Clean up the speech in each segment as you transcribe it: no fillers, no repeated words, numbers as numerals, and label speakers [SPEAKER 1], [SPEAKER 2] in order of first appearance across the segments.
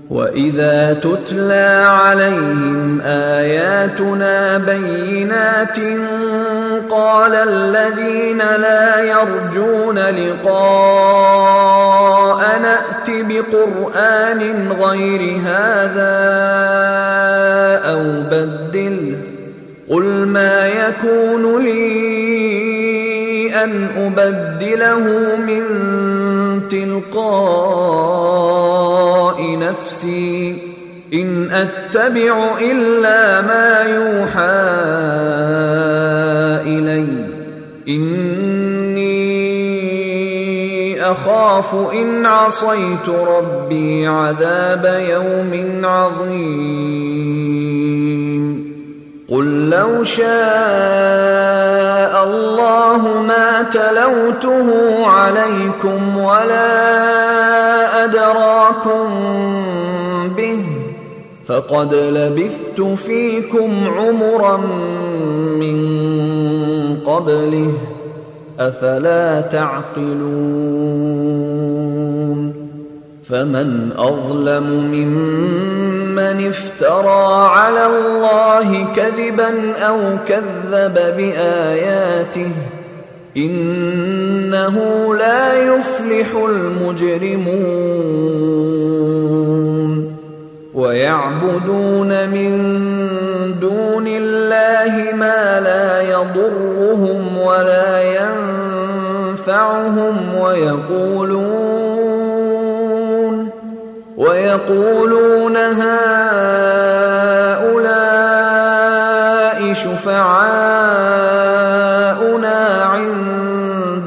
[SPEAKER 1] وَإِذَا تُتْلَى عَلَيْهِمْ آيَاتُنَا بَيِّنَاتٍ قَالَ الَّذِينَ لَا يَرْجُونَ لِقَاءَنَا ائْتِ بِقُرْآنٍ غَيْرِ هَذَا أَوْ بَدِّلْهُ قُلْ مَا يَكُونُ لِي أَنْ أُبَدِّلَهُ مِنْ تِلْقَاءِ نَفْسِي إِنْ أَتَّبِعُ إِلَّا مَا يُوحَى إِلَيَّ إِنِّي أَخَافُ إِنْ عَصَيْتُ رَبِّي عَذَابَ يَوْمٍ عَظِيمٍ قُل لَّوْ شَاءَ اللَّهُ مَا تَلَوْتُهُ عَلَيْكُمْ وَلَا أَدْرَاكُمْ بِهِ فَقَدْ لَبِثْتُ فِيكُمْ عُمُرًا مِّن قَبْلِهِ أَفَلَا تَعْقِلُونَ فَمَنْ أَظْلَمُ مِمَّنِ افْتَرَىٰ عَلَى اللَّهِ كَذِبًا أَوْ كَذَّبَ بِآيَاتِهِ إِنَّهُ لَا يُفْلِحُ الْمُجْرِمُونَ وَيَعْبُدُونَ مِن دُونِ اللَّهِ مَا لَا يَضُرُّهُمْ وَلَا يَنفَعُهُمْ وَيَقُولُونَ هَٰؤُلَاءِ شُفَعَاؤُنَا عِندَ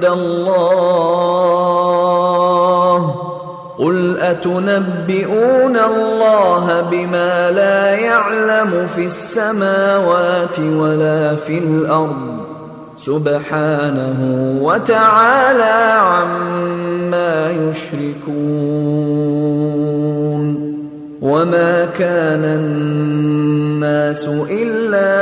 [SPEAKER 1] اللَّهِ قُلْ أَتُنَبِّئُونَ اللَّهَ بِمَا لَا يَعْلَمُ فِي السَّمَاوَاتِ وَلَا فِي الْأَرْضِ سُبْحَانَهُ وَتَعَالَىٰ عَمَّا يُشْرِكُونَ وَمَا كَانَ النَّاسُ إِلَّا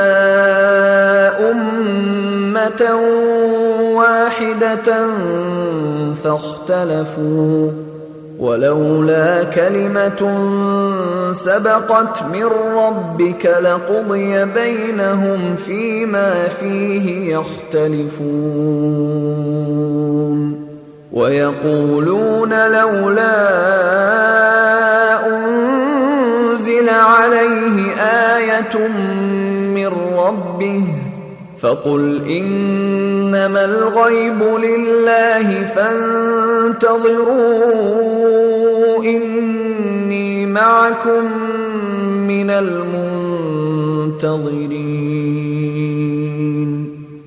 [SPEAKER 1] أُمَّةً وَاحِدَةً فَاخْتَلَفُوا وَلَوْلَا كَلِمَةٌ سَبَقَتْ مِنْ رَبِّكَ لَقُضِيَ بَيْنَهُمْ فِيمَا فِيهِ يَخْتَلِفُونَ وَيَقُولُونَ لَوْلَا أُنْزِلَ عَلَيْهِ آيَةٌ مِّن رَّبِّهِ فَقُلْ إِنَّمَا الْغَيْبُ لِلَّهِ فَانتَظِرُوا إِنِّي مَعَكُمْ مِنَ الْمُنتَظِرِينَ